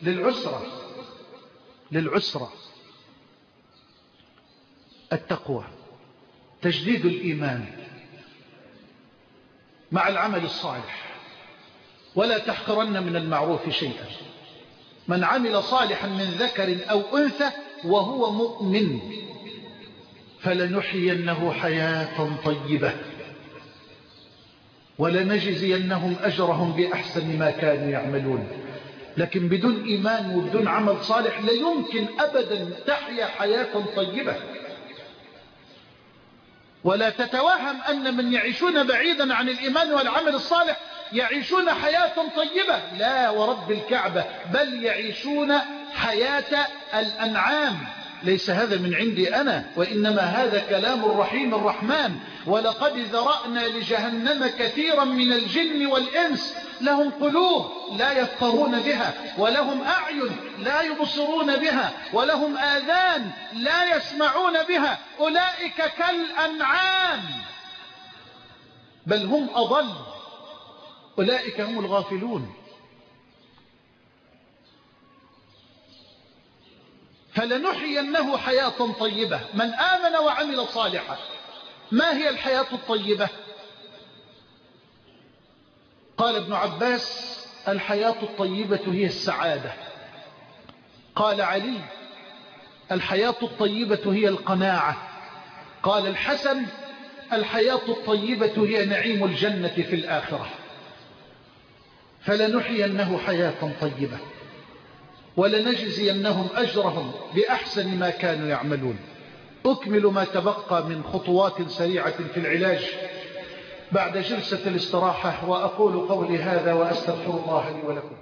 للعسرى. التقوى تجديد الإيمان مع العمل الصالح. ولا تحقرن من المعروف شيئا. من عمل صالحا من ذكر أو أنثى وهو مؤمن فلنحيينه حياة طيبة ولنجزينهم أجرهم بأحسن ما كانوا يعملون. لكن بدون إيمان وبدون عمل صالح لا يمكن أبدا تحيا حياة طيبة. ولا تتوهم أن من يعيشون بعيدا عن الإيمان والعمل الصالح يعيشون حياة طيبة. لا ورب الكعبة، بل يعيشون حياة الأنعام. ليس هذا من عندي أنا، وإنما هذا كلام الرحيم الرحمن: ولقد ذرأنا لجهنم كثيرا من الجن والإنس لهم قلوب لا يفقهون بها، ولهم أعين لا يبصرون بها، ولهم آذان لا يسمعون بها، أولئك كالأنعام بل هم أضل، أولئك هم الغافلون. فلنحيينه حياة طيبة. من آمن وعمل صالحا. ما هي الحياة الطيبة؟ قال ابن عباس: الحياة الطيبة هي السعادة. قال علي: الحياة الطيبة هي القناعة. قال الحسن: الحياة الطيبة هي نعيم الجنة في الآخرة. فلنحيينه حياة طيبة ولنجزينهم أجرهم بأحسن ما كانوا يعملون. أكمل ما تبقى من خطوات سريعة في العلاج بعد جلسة الاستراحة، وأقول قولي هذا وأستغفر الله لي ولكم.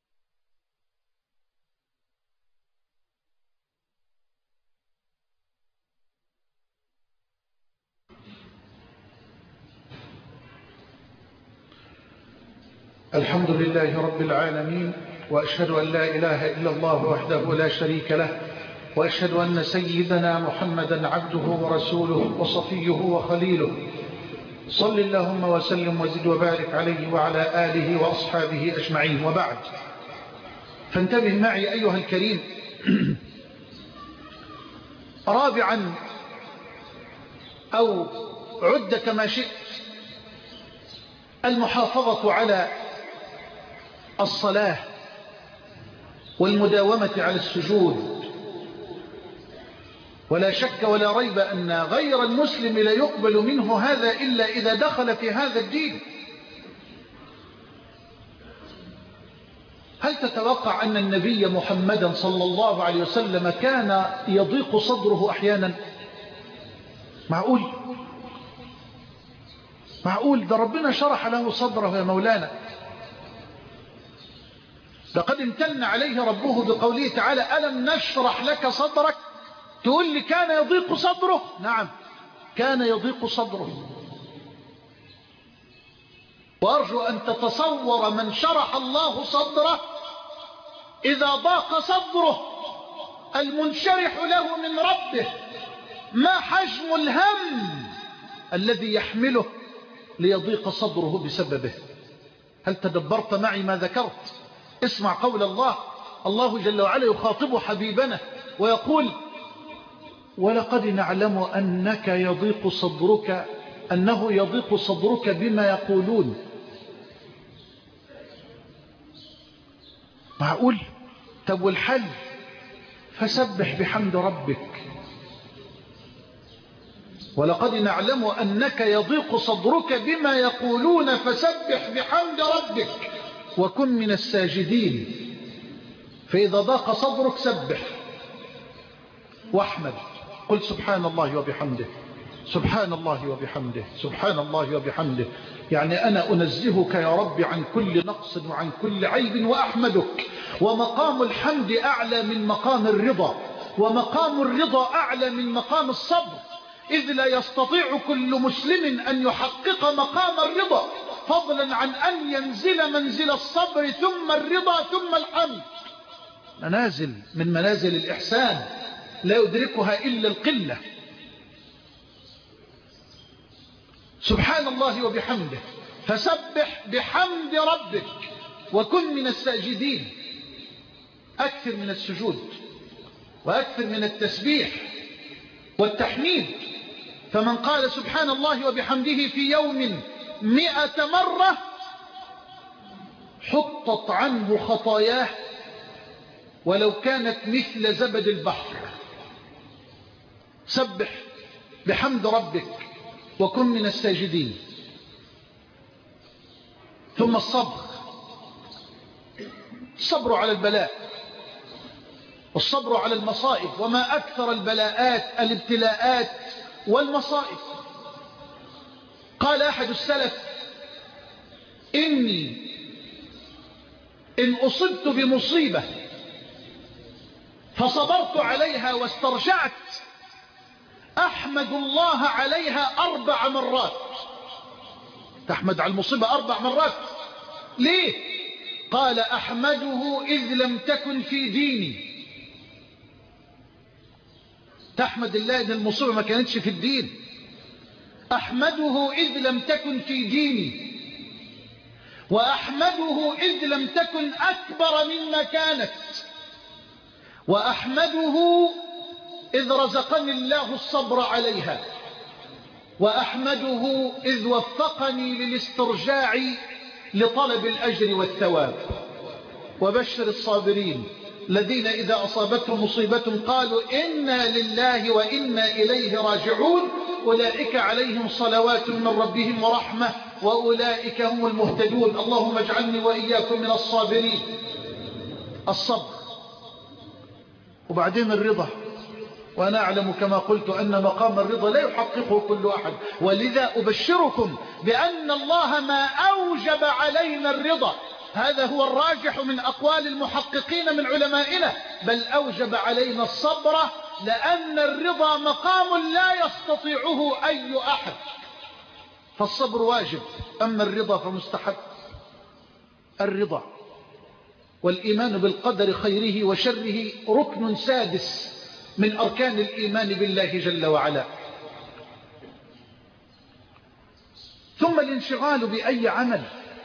الحمد لله رب العالمين، وأشهد أن لا إله إلا الله وحده لا شريك له، وأشهد أن سيدنا محمدا عبده ورسوله وصفيه وخليله. صل اللهم وسلم وزد وبارك عليه وعلى آله وأصحابه أجمعين، وبعد. فانتبه معي أيها الكريم. رابعا، أو عد كما شئت، المحافظة على الصلاة والمداومة على السجود. ولا شك ولا ريب أن غير المسلم لا يقبل منه هذا إلا إذا دخل في هذا الدين. هل تتوقع أن النبي محمدا صلى الله عليه وسلم كان يضيق صدره أحيانا؟ معقول ده ربنا شرح له صدره يا مولانا. لقد امتن عليه ربه بقوله تعالى ألم نشرح لك صدرك. تقول لي كان يضيق صدره؟ نعم كان يضيق صدره. وأرجو أن تتصور من شرح الله صدره إذا ضاق صدره المنشرح له من ربه ما حجم الهم الذي يحمله ليضيق صدره بسببه. هل تدبرت معي ما ذكرت؟ اسمع قول الله جل وعلا يخاطب حبيبنا ويقول ولقد نعلم أنه يضيق صدرك بما يقولون. معقول؟ طب والحل؟ فسبح بحمد ربك. ولقد نعلم أنك يضيق صدرك بما يقولون فسبح بحمد ربك وكن من الساجدين. فإذا ضاق صدرك سبح واحمد، قل سبحان الله وبحمده، سبحان الله وبحمده، سبحان الله وبحمده. يعني أنا أنزهك يا رب عن كل نقص وعن كل عيب وأحمدك. ومقام الحمد أعلى من مقام الرضا، ومقام الرضا أعلى من مقام الصبر، إذ لا يستطيع كل مسلم أن يحقق مقام الرضا فضلا عن أن ينزل منزل الصبر ثم الرضا ثم الحمد. منازل من منازل الإحسان لا يدركها إلا القلة. سبحان الله وبحمده، فسبح بحمد ربك وكن من الساجدين. أكثر من السجود وأكثر من التسبيح والتحميد. فمن قال سبحان الله وبحمده في يوم 100 مرة حطت عنه خطاياه ولو كانت مثل زبد البحر. سبح بحمد ربك وكن من الساجدين. ثم الصبر على البلاء والصبر على المصائب. وما أكثر البلاءات الابتلاءات والمصائب. قال أحد السلف إني إن أصبت بمصيبة فصبرت عليها واسترجعت أحمد الله عليها 4 مرات. تحمد على المصيبة 4 مرات. ليه؟ قال أحمده إذ لم تكن في ديني. تحمد الله إن المصيبة ما كانتش في الدين. أحمده إذ لم تكن في ديني، وأحمده إذ لم تكن أكبر مما كانت، وأحمده إذ رزقني الله الصبر عليها، وأحمده إذ وفقني للاسترجاع لطلب الأجر والثواب. وبشر الصابرين الذين إذا أصابتهم مصيبة قالوا إنا لله وإنا إليه راجعون أولئك عليهم صلوات من ربهم ورحمة وأولئك هم المهتدون. اللهم اجعلني وإياكم من الصابرين. الصبر. وبعدين الرضا. وأنا أعلم كما قلت أن مقام الرضا لا يحققه كل أحد، ولذا أبشركم بأن الله ما أوجب علينا الرضا، هذا هو الراجح من أقوال المحققين من علمائنا، بل أوجب علينا الصبر، لأن الرضا مقام لا يستطيعه أي أحد. فالصبر واجب، أما الرضا فمستحب. الرضا والإيمان بالقدر خيره وشره ركن سادس من أركان الإيمان بالله جل وعلا. ثم الانشغال بأي عمل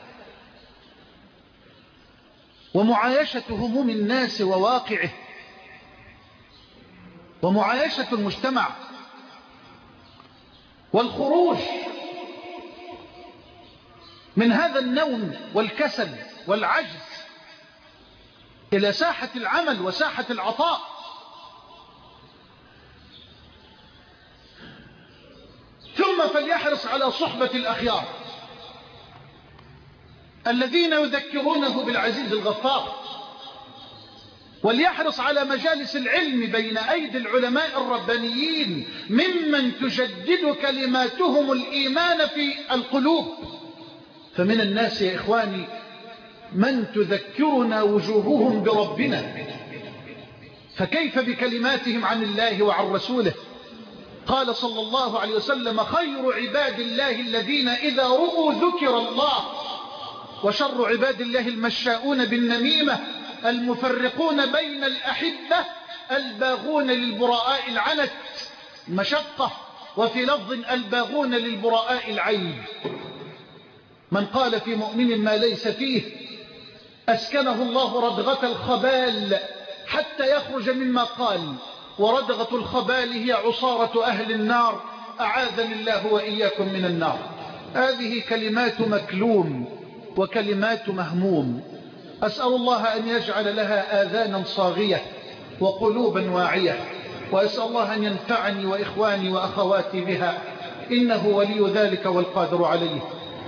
ومعايشة هموم الناس وواقعه ومعايشة المجتمع، والخروج من هذا النوم والكسل والعجز إلى ساحة العمل وساحة العطاء. ثم فليحرص على صحبة الأخيار الذين يذكرونه بالعزيز الغفار، وليحرص على مجالس العلم بين أيدي العلماء الربانيين ممن تجدد كلماتهم الإيمان في القلوب. فمن الناس يا إخواني من تذكرنا وجوههم بربنا، فكيف بكلماتهم عن الله وعن رسوله؟ قال صلى الله عليه وسلم: خير عباد الله الذين إذا رؤوا ذكر الله، وشر عباد الله المشاؤون بالنميمة المفرقون بين الأحبة الباغون للبراء العنت مشقة، وفي لفظ الباغون للبراء العيب. من قال في مؤمن ما ليس فيه أسكنه الله ردغة الخبال حتى يخرج مما قال، وردغة الخبال هي عصارة أهل النار، أعاذني الله وإياكم من النار. هذه كلمات مكلوم وكلمات مهموم، أسأل الله أن يجعل لها آذانا صاغية وقلوبا واعية، وأسأل الله أن ينفعني وإخواني وأخواتي بها، إنه ولي ذلك والقادر عليه.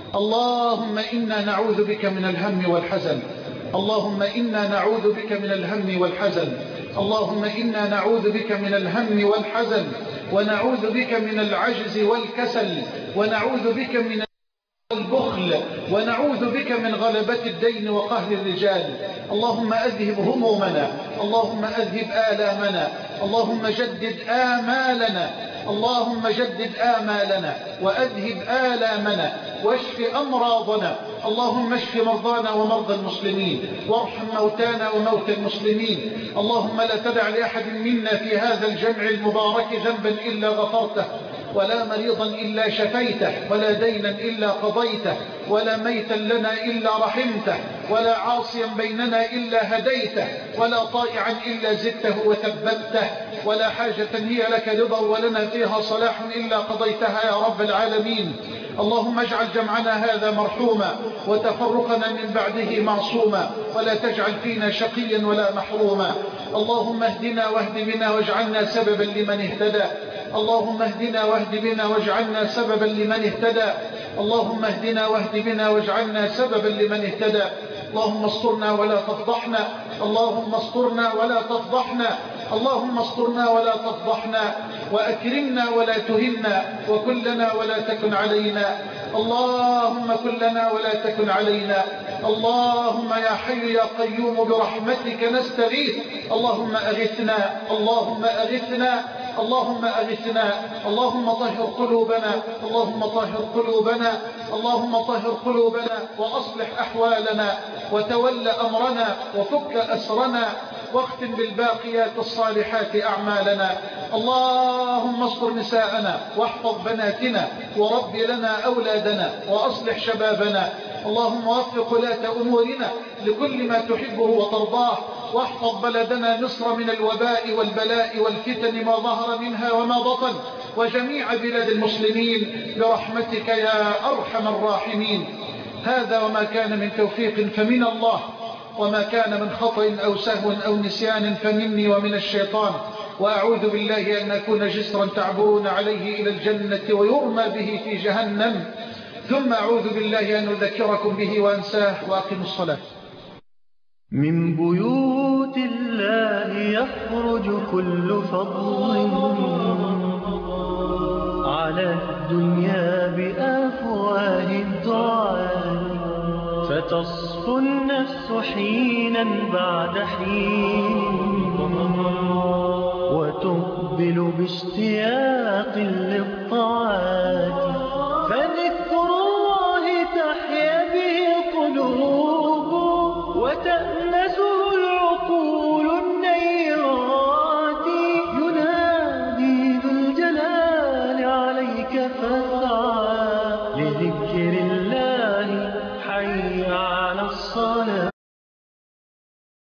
اللهم إنا نعوذ بك من الهم والحزن، اللهم إنا نعوذ بك من الهم والحزن، اللهم إنا نعوذ بك من الهم والحزن، ونعوذ بك من العجز والكسل، ونعوذ بك من البخل، ونعوذ بك من غلبة الدين وقهر الرجال. اللهم أذهب همومنا، اللهم أذهب آلامنا، اللهم جدد آمالنا، اللهم جدد آمالنا وأذهب آلامنا واشف أمراضنا. اللهم اشف مرضانا ومرضى المسلمين، وارحم موتانا وموتى المسلمين. اللهم لا تدع لأحد منا في هذا الجمع المبارك ذنبا إلا غفرته، ولا مريضا إلا شفيته، ولا دينا إلا قضيته، ولا ميتا لنا إلا رحمته، ولا عاصيا بيننا إلا هديته، ولا طائعا إلا زدته وثبته، ولا حاجة هي لك رضا ولنا فيها صلاح إلا قضيتها يا رب العالمين. اللهم اجعل جمعنا هذا مرحوما، وتفرقنا من بعده معصوما، ولا تجعل فينا شقيا ولا محروما. اللهم اهدنا واهد بنا واجعلنا سببا لمن اهتدى، اللهم اهدنا واهد بنا واجعلنا سببا لمن اهتدى، اللهم اهدنا واهد بنا واجعلنا سببا لمن اهتدى. اللهم استرنا ولا تفضحنا، اللهم استرنا ولا تفضحنا، اللهم استرنا ولا تفضحنا، وأكرمنا ولا تهنا، وكلنا ولا تكن علينا. اللهم كلنا ولا تكن علينا. اللهم يا حي يا قيوم برحمتك نستغيث. اللهم أغثنا، اللهم أغثنا، اللهم أغثنا. اللهم طهر قلوبنا، اللهم طهر قلوبنا، اللهم طهر قلوبنا، وأصلح أحوالنا، وتول أمرنا، وفك أسرنا، واختم بالباقيات الصالحات أعمالنا. اللهم استر نساءنا، واحفظ بناتنا، ورب لنا أولادنا، وأصلح شبابنا. اللهم وفق ولاة أمورنا لكل ما تحبه وترضاه، واحفظ بلدنا مصر من الوباء والبلاء والفتن ما ظهر منها وما بطن، وجميع بلاد المسلمين برحمتك يا أرحم الراحمين. هذا وما كان من توفيق فمن الله، وما كان من خطأ أو سهو أو نسيان فمني ومن الشيطان، وأعوذ بالله أن أكون جسرا تعبرون عليه إلى الجنة ويرمى به في جهنم، ثم أعوذ بالله أن أذكركم به وأنساه. وأقم الصلاة. من بيوت الله يخرج كل فضل على الدنيا بأفواه الدعاء، فتصفو النفس حينا بعد حين، وتقبل باشتياق للطاعات، فذكر الله تحيا به قلوب وتأمل